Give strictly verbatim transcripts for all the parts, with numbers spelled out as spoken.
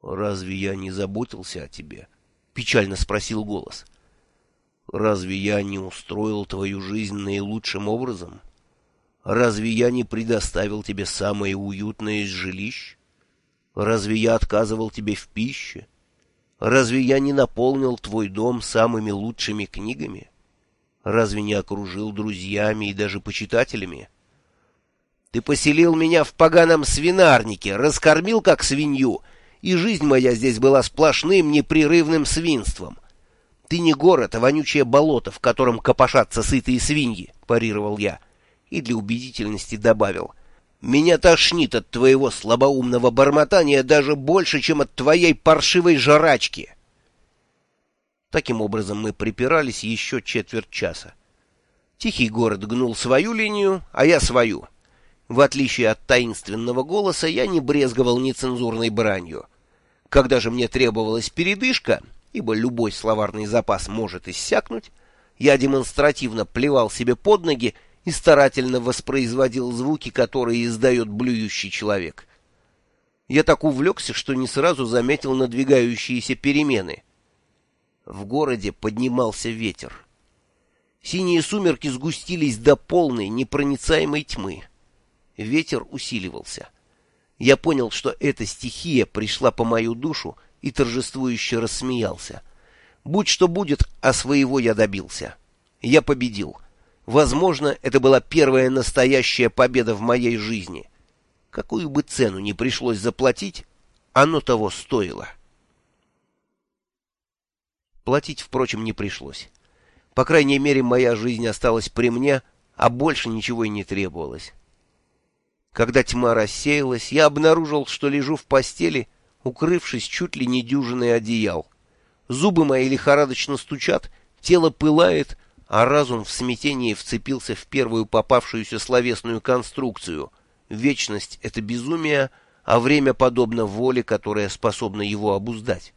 «Разве я не заботился о тебе?» — печально спросил голос. «Разве я не устроил твою жизнь наилучшим образом? Разве я не предоставил тебе самое уютное из жилищ? Разве я отказывал тебе в пище? Разве я не наполнил твой дом самыми лучшими книгами? Разве не окружил друзьями и даже почитателями? Ты поселил меня в поганом свинарнике, раскормил как свинью, и жизнь моя здесь была сплошным непрерывным свинством. Ты не город, а вонючее болото, в котором копошатся сытые свиньи, — парировал я, и для убедительности добавил. Меня тошнит от твоего слабоумного бормотания даже больше, чем от твоей паршивой жрачки. Таким образом мы припирались еще четверть часа. Тихий город гнул свою линию, а я свою. В отличие от таинственного голоса, я не брезговал нецензурной бранью. Когда же мне требовалась передышка, ибо любой словарный запас может иссякнуть, я демонстративно плевал себе под ноги и старательно воспроизводил звуки, которые издает блюющий человек. Я так увлекся, что не сразу заметил надвигающиеся перемены. В городе поднимался ветер. Синие сумерки сгустились до полной непроницаемой тьмы. Ветер усиливался. Я понял, что эта стихия пришла по мою душу, и торжествующе рассмеялся. Будь что будет, а своего я добился. Я победил. Возможно, это была первая настоящая победа в моей жизни. Какую бы цену ни пришлось заплатить, оно того стоило. Платить, впрочем, не пришлось. По крайней мере, моя жизнь осталась при мне, а больше ничего и не требовалось. Когда тьма рассеялась, я обнаружил, что лежу в постели, укрывшись чуть ли не дюжиной одеял. Зубы мои лихорадочно стучат, тело пылает, а разум в смятении вцепился в первую попавшуюся словесную конструкцию. Вечность — это безумие, а время подобно воле, которая способна его обуздать.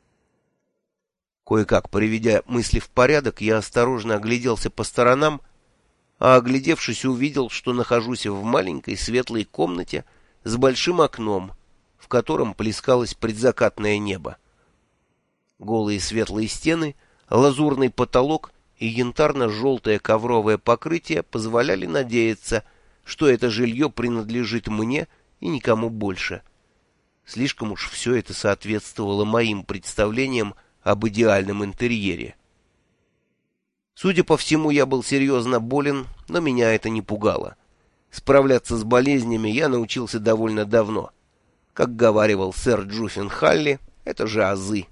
Кое-как приведя мысли в порядок, я осторожно огляделся по сторонам, а, оглядевшись, увидел, что нахожусь в маленькой светлой комнате с большим окном, в котором плескалось предзакатное небо. Голые светлые стены, лазурный потолок и янтарно-желтое ковровое покрытие позволяли надеяться, что это жилье принадлежит мне и никому больше. Слишком уж все это соответствовало моим представлениям об идеальном интерьере. Судя по всему, я был серьезно болен, но меня это не пугало. Справляться с болезнями я научился довольно давно. Как говаривал сэр Джуффин Халли, это же азы.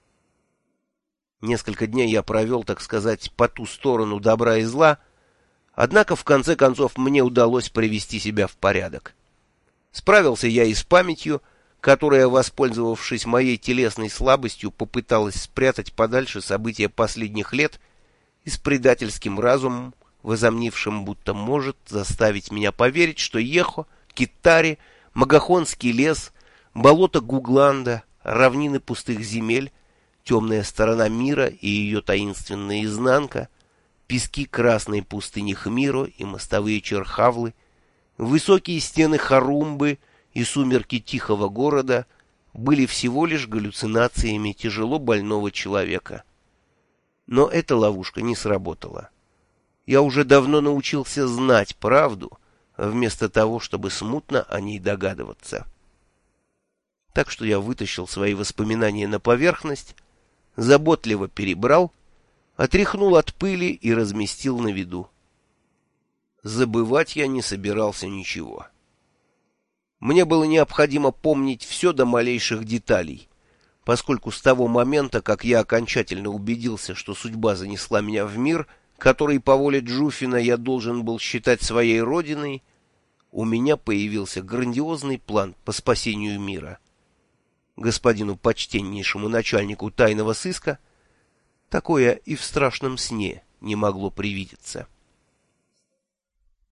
Несколько дней я провел, так сказать, по ту сторону добра и зла, однако в конце концов мне удалось привести себя в порядок. Справился я и с памятью, которая, воспользовавшись моей телесной слабостью, попыталась спрятать подальше события последних лет, и с предательским разумом, возомнившим, будто может заставить меня поверить, что Ехо, Китари, Магахонский лес, болото Гугланда, равнины пустых земель, темная сторона мира и ее таинственная изнанка, пески красной пустыни Хмиро и мостовые Черхавлы, высокие стены Харумбы и сумерки тихого города были всего лишь галлюцинациями тяжело больного человека. Но эта ловушка не сработала. Я уже давно научился знать правду, вместо того, чтобы смутно о ней догадываться. Так что я вытащил свои воспоминания на поверхность, заботливо перебрал, отряхнул от пыли и разместил на виду. Забывать я не собирался ничего. Мне было необходимо помнить все до малейших деталей, поскольку с того момента, как я окончательно убедился, что судьба занесла меня в мир, который по воле Джуффина я должен был считать своей родиной, у меня появился грандиозный план по спасению мира. Господину почтеннейшему начальнику тайного сыска такое и в страшном сне не могло привидеться.